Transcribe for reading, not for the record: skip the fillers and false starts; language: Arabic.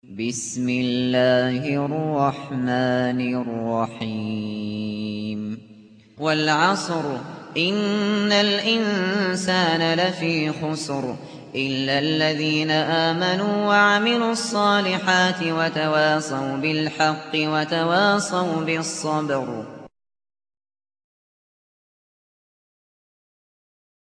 بسم الله الرحمن الرحيم والعصر إن الإنسان لفي خسر إلا الذين آمنوا وعملوا الصالحات وتواصوا بالحق وتواصوا بالصبر